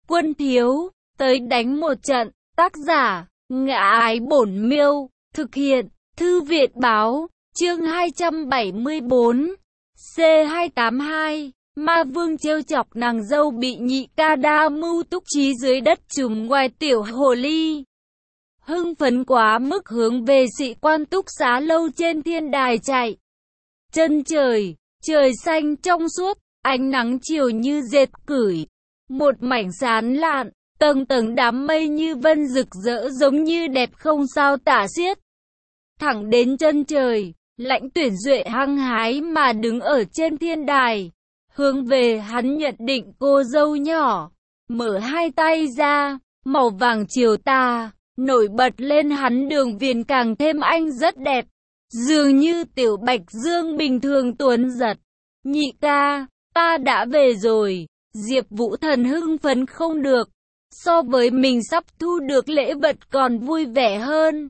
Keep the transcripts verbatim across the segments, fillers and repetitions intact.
Quân thiếu, tới đánh một trận. Tác giả, Ngã Ái Bổn Miêu. Thực hiện, Thư Viện Báo. Chương hai trăm bảy mươi tư. C hai tám hai. Ma Vương trêu chọc nàng dâu bị nhị ca đa mưu túc trí dưới đất trùm ngoài tiểu hồ ly. Hưng phấn quá mức hướng về Sĩ Quan Túc Xá lâu trên thiên đài chạy. Chân trời, trời xanh trong suốt, ánh nắng chiều như dệt cửi. Một mảnh sáng lạn, tầng tầng đám mây như vân rực rỡ giống như đẹp không sao tả xiết. Thẳng đến chân trời, Lãnh Tuyển Duệ hăng hái mà đứng ở trên thiên đài. Hướng về hắn nhận định cô dâu nhỏ, mở hai tay ra, màu vàng chiều tà, nổi bật lên hắn đường viền càng thêm anh rất đẹp. Dường như tiểu bạch dương bình thường tuấn giật. Nhị ca, ta đã về rồi. Diệp Vũ Thần hưng phấn không được. So với mình sắp thu được lễ vật còn vui vẻ hơn.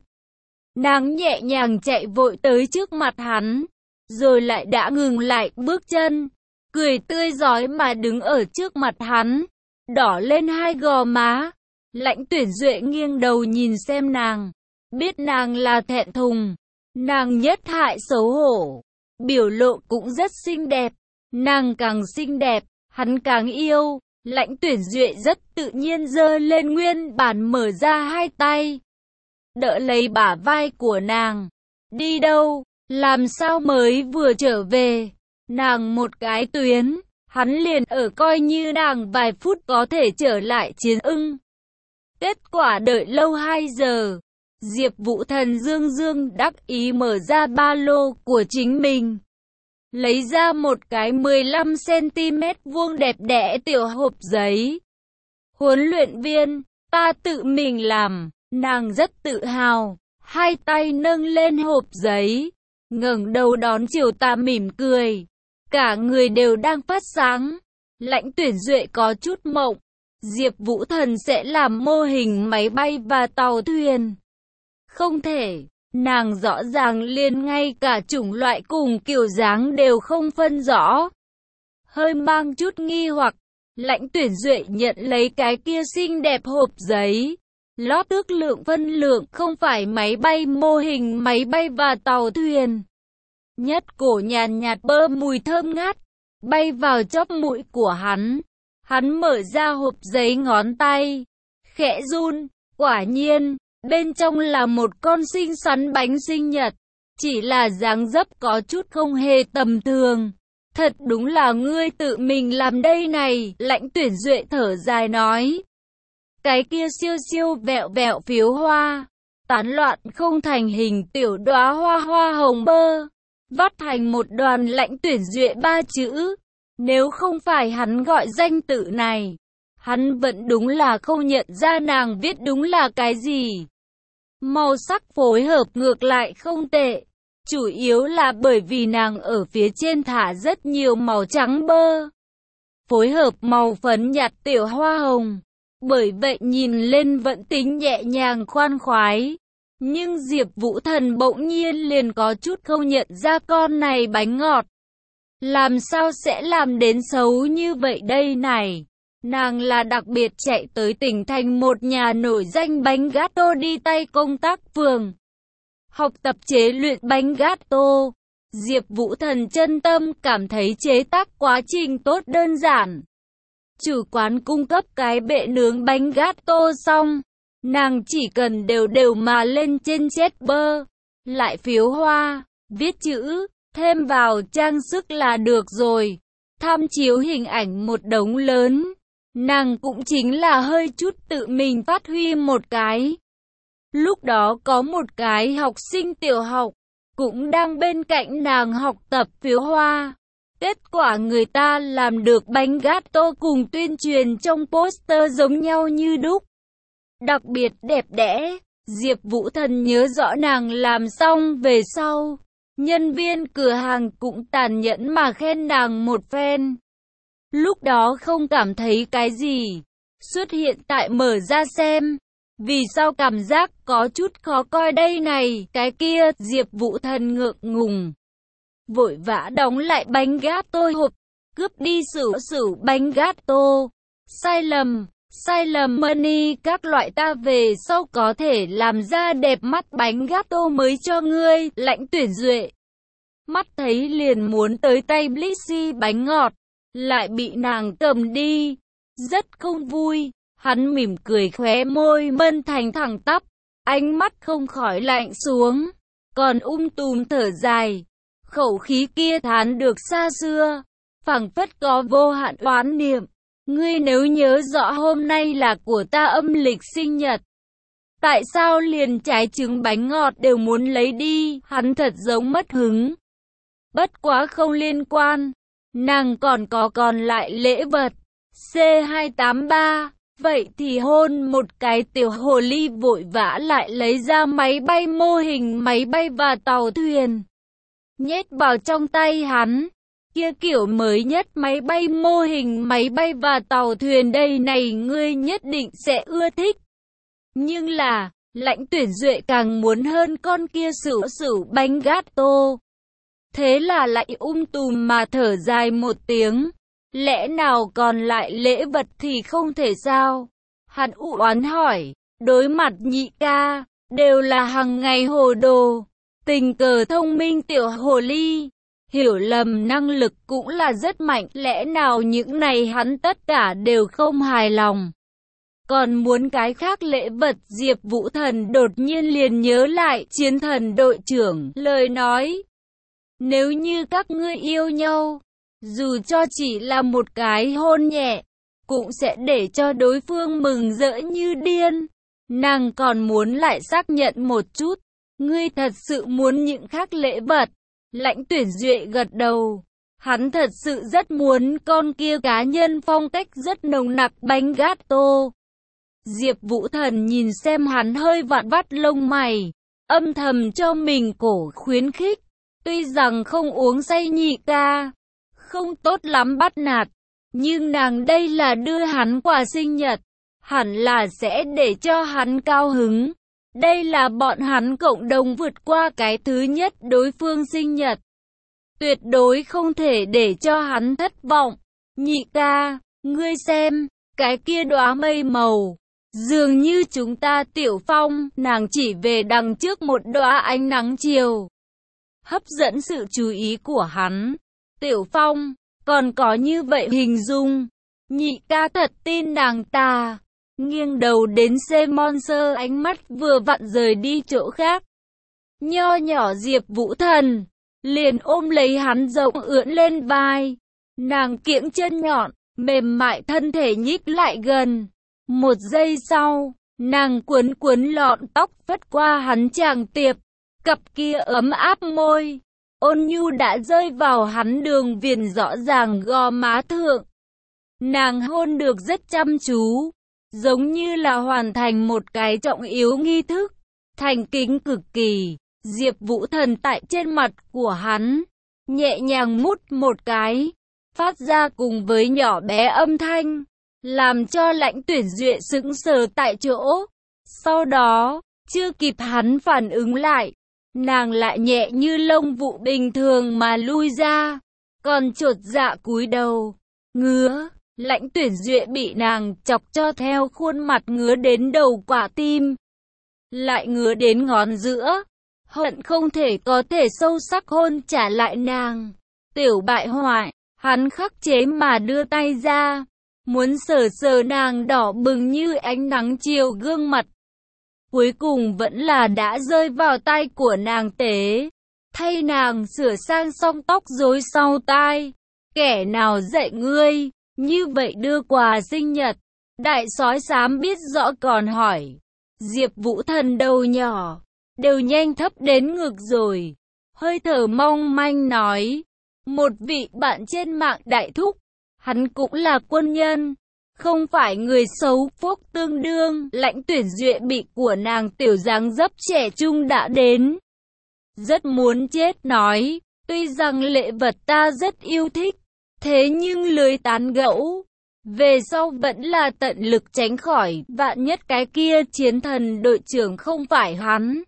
Nàng nhẹ nhàng chạy vội tới trước mặt hắn, rồi lại đã ngừng lại bước chân, cười tươi rói mà đứng ở trước mặt hắn, đỏ lên hai gò má. Lãnh Tuyển Duệ nghiêng đầu nhìn xem nàng, biết nàng là thẹn thùng, nàng nhất hại xấu hổ, biểu lộ cũng rất xinh đẹp, nàng càng xinh đẹp, hắn càng yêu. Lãnh Tuyển Duệ rất tự nhiên giơ lên nguyên bản mở ra hai tay, đỡ lấy bả vai của nàng. Đi đâu? Làm sao mới vừa trở về? Nàng một cái tuyến, hắn liền ở coi như nàng vài phút có thể trở lại chiến ưng. Kết quả đợi lâu hai giờ, Diệp Vũ Thần dương dương đắc ý mở ra ba lô của chính mình, lấy ra một cái mười lăm xăng-ti-mét vuông đẹp đẽ tiểu hộp giấy. Huấn luyện viên, ta tự mình làm. Nàng rất tự hào, hai tay nâng lên hộp giấy, ngẩng đầu đón chiều tà mỉm cười. Cả người đều đang phát sáng. Lãnh Tuyển Duệ có chút mộng. Diệp Vũ Thần sẽ làm mô hình máy bay và tàu thuyền. Không thể, nàng rõ ràng liền ngay cả chủng loại cùng kiểu dáng đều không phân rõ. Hơi mang chút nghi hoặc, Lãnh Tuyển Duệ nhận lấy cái kia xinh đẹp hộp giấy. Lót ước lượng phân lượng không phải máy bay mô hình máy bay và tàu thuyền. Nhất cổ nhàn nhạt bơ mùi thơm ngát, bay vào chóp mũi của hắn. Hắn mở ra hộp giấy ngón tay, khẽ run, quả nhiên, bên trong là một con xinh xắn bánh sinh nhật. Chỉ là dáng dấp có chút không hề tầm thường. Thật đúng là ngươi tự mình làm đây này, Lãnh Tuyển Duệ thở dài nói. Cái kia siêu siêu vẹo vẹo phiếu hoa, tán loạn không thành hình tiểu đóa hoa hoa hồng bơ, vắt thành một đoàn. Lãnh Tuyển Duệ ba chữ. Nếu không phải hắn gọi danh tự này, hắn vẫn đúng là không nhận ra nàng viết đúng là cái gì. Màu sắc phối hợp ngược lại không tệ, chủ yếu là bởi vì nàng ở phía trên thả rất nhiều màu trắng bơ, phối hợp màu phấn nhạt tiểu hoa hồng. Bởi vậy nhìn lên vẫn tính nhẹ nhàng khoan khoái. Nhưng Diệp Vũ Thần bỗng nhiên liền có chút không nhận ra con này bánh ngọt. Làm sao sẽ làm đến xấu như vậy đây này? Nàng là đặc biệt chạy tới tỉnh thành một nhà nổi danh bánh gato đi tay công tác phường, học tập chế luyện bánh gato. Diệp Vũ Thần chân tâm cảm thấy chế tác quá trình tốt đơn giản. Chủ quán cung cấp cái bệ nướng bánh gato xong, nàng chỉ cần đều đều mà lên trên chết bơ, lại phiếu hoa, viết chữ, thêm vào trang sức là được rồi. Tham chiếu hình ảnh một đống lớn, nàng cũng chính là hơi chút tự mình phát huy một cái. Lúc đó có một cái học sinh tiểu học, cũng đang bên cạnh nàng học tập phiếu hoa. Kết quả người ta làm được bánh gato cùng tuyên truyền trong poster giống nhau như đúc. Đặc biệt đẹp đẽ. Diệp Vũ Thần nhớ rõ nàng làm xong về sau, nhân viên cửa hàng cũng tàn nhẫn mà khen nàng một phen. Lúc đó không cảm thấy cái gì, xuất hiện tại mở ra xem, vì sao cảm giác có chút khó coi đây này, cái kia. Diệp Vũ Thần ngượng ngùng, vội vã đóng lại bánh gato hộp, cướp đi sửu sửu bánh gato. Sai lầm, sai lầm money các loại ta về sau có thể làm ra đẹp mắt bánh gato mới cho ngươi. Lãnh Tuyển Duệ mắt thấy liền muốn tới tay Blissy bánh ngọt, lại bị nàng cầm đi, rất không vui. Hắn mỉm cười khóe môi mân thành thẳng tắp, ánh mắt không khỏi lạnh xuống, còn ung tùm thở dài. Khẩu khí kia thán được xa xưa, phảng phất có vô hạn oán niệm. Ngươi nếu nhớ rõ hôm nay là của ta âm lịch sinh nhật, tại sao liền trái trứng bánh ngọt đều muốn lấy đi? Hắn thật giống mất hứng. Bất quá không liên quan, nàng còn có còn lại lễ vật. C hai tám ba Vậy thì hôn một cái. Tiểu hồ ly vội vã lại lấy ra máy bay mô hình máy bay và tàu thuyền, nhét vào trong tay hắn. Kia kiểu mới nhất máy bay mô hình máy bay và tàu thuyền đây này ngươi nhất định sẽ ưa thích. Nhưng là, Lãnh Tuyển Duệ càng muốn hơn con kia sửu sửu bánh gato. Thế là lại um tùm mà thở dài một tiếng. Lẽ nào còn lại lễ vật thì không thể sao? Hắn u oán hỏi. Đối mặt nhị ca, đều là hằng ngày hồ đồ, tình cờ thông minh tiểu hồ ly, hiểu lầm năng lực cũng là rất mạnh. Lẽ nào những này hắn tất cả đều không hài lòng, còn muốn cái khác lễ vật? Diệp Vũ Thần đột nhiên liền nhớ lại Chiến Thần đội trưởng lời nói. Nếu như các ngươi yêu nhau, dù cho chỉ là một cái hôn nhẹ, cũng sẽ để cho đối phương mừng rỡ như điên. Nàng còn muốn lại xác nhận một chút, ngươi thật sự muốn những khác lễ vật? Lãnh Tuyển Duệ gật đầu. Hắn thật sự rất muốn con kia cá nhân phong cách rất nồng nặc bánh gato. Diệp Vũ Thần nhìn xem hắn hơi vặn vắt lông mày, âm thầm cho mình cổ khuyến khích. Tuy rằng không uống say nhị ca không tốt lắm bắt nạt, nhưng nàng đây là đưa hắn quà sinh nhật, hẳn là sẽ để cho hắn cao hứng. Đây là bọn hắn cộng đồng vượt qua cái thứ nhất đối phương sinh nhật, tuyệt đối không thể để cho hắn thất vọng. Nhị ca, ngươi xem, cái kia đóa mây màu, dường như chúng ta Tiểu Phong. Nàng chỉ về đằng trước một đóa ánh nắng chiều, hấp dẫn sự chú ý của hắn. Tiểu Phong, còn có như vậy hình dung? Nhị ca thật tin nàng ta? Nghiêng đầu đến C-Monster, ánh mắt vừa vặn rời đi chỗ khác. Nho nhỏ Diệp Vũ Thần liền ôm lấy hắn rộng ưỡn lên vai. Nàng kiễng chân nhọn, mềm mại thân thể nhích lại gần. Một giây sau, nàng cuốn cuốn lọn tóc phất qua hắn tràng tiệp. Cặp kia ấm áp môi ôn nhu đã rơi vào hắn đường viền rõ ràng gò má thượng. Nàng hôn được rất chăm chú, giống như là hoàn thành một cái trọng yếu nghi thức, thành kính cực kỳ. Diệp Vũ Thần tại trên mặt của hắn nhẹ nhàng mút một cái, phát ra cùng với nhỏ bé âm thanh, làm cho Lãnh Tuyển Duệ sững sờ tại chỗ. Sau đó, chưa kịp hắn phản ứng lại, nàng lại nhẹ như lông vụ bình thường mà lui ra, còn chột dạ cúi đầu. Ngứa, Lãnh Tuyển Duệ bị nàng chọc cho theo khuôn mặt ngứa đến đầu quả tim, lại ngứa đến ngón giữa, hận không thể có thể sâu sắc hôn trả lại nàng. Tiểu bại hoại, hắn khắc chế mà đưa tay ra, muốn sờ sờ nàng đỏ bừng như ánh nắng chiều gương mặt. Cuối cùng vẫn là đã rơi vào tay của nàng tế, thay nàng sửa sang xong tóc rối sau tai. Kẻ nào dạy ngươi như vậy đưa quà sinh nhật? Đại sói xám biết rõ còn hỏi. Diệp Vũ Thần đầu nhỏ đều nhanh thấp đến ngực rồi, hơi thở mong manh nói. Một vị bạn trên mạng đại thúc, hắn cũng là quân nhân, không phải người xấu. Phúc tương đương. Lãnh Tuyển Duệ bị của nàng tiểu dáng dấp trẻ trung đã đến, rất muốn chết, nói. Tuy rằng lễ vật ta rất yêu thích, thế nhưng lười tán gẫu, về sau vẫn là tận lực tránh khỏi. Vạn nhất cái kia Chiến Thần đội trưởng không phải hắn,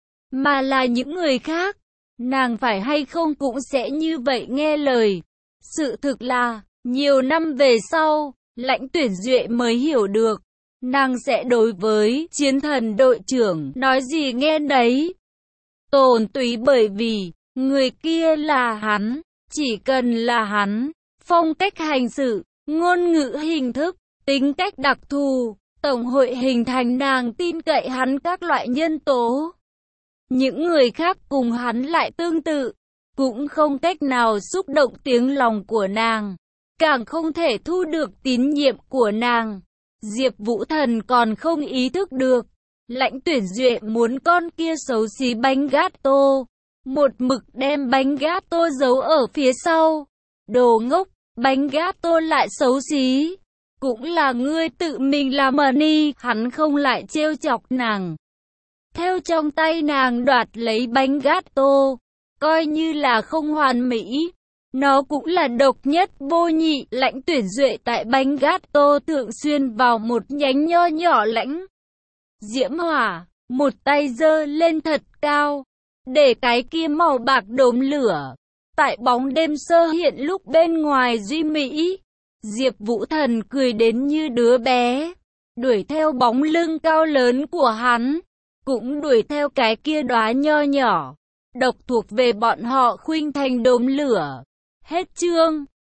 mà là những người khác, nàng phải hay không cũng sẽ như vậy nghe lời. Sự thực là, nhiều năm về sau, Lãnh Tuyển Duệ mới hiểu được, nàng sẽ đối với chiến thần đội trưởng nói gì nghe đấy. Tồn túy bởi vì, người kia là hắn, chỉ cần là hắn, phong cách hành xử, ngôn ngữ hình thức, tính cách đặc thù, tổng hội hình thành nàng tin cậy hắn các loại nhân tố. Những người khác cùng hắn lại tương tự, cũng không cách nào xúc động tiếng lòng của nàng, càng không thể thu được tín nhiệm của nàng. Diệp Vũ Thần còn không ý thức được, Lãnh Tuyển Duệ muốn con kia xấu xí bánh gato, một mực đem bánh gato giấu ở phía sau. Đồ ngốc, bánh gato lại xấu xí, cũng là ngươi tự mình làm mà ni. Hắn không lại trêu chọc nàng, theo trong tay nàng đoạt lấy bánh gato, coi như là không hoàn mỹ, nó cũng là độc nhất vô nhị. Lãnh Tuyển Duệ tại bánh gato thường xuyên vào một nhánh nho nhỏ lãnh diễm hỏa, một tay giơ lên thật cao, để cái kia màu bạc đốm lửa tại bóng đêm sơ hiện lúc bên ngoài duy mỹ. Diệp Vũ Thần cười đến như đứa bé, đuổi theo bóng lưng cao lớn của hắn, cũng đuổi theo cái kia đóa nho nhỏ, độc thuộc về bọn họ khuynh thành đốm lửa. Hết chương.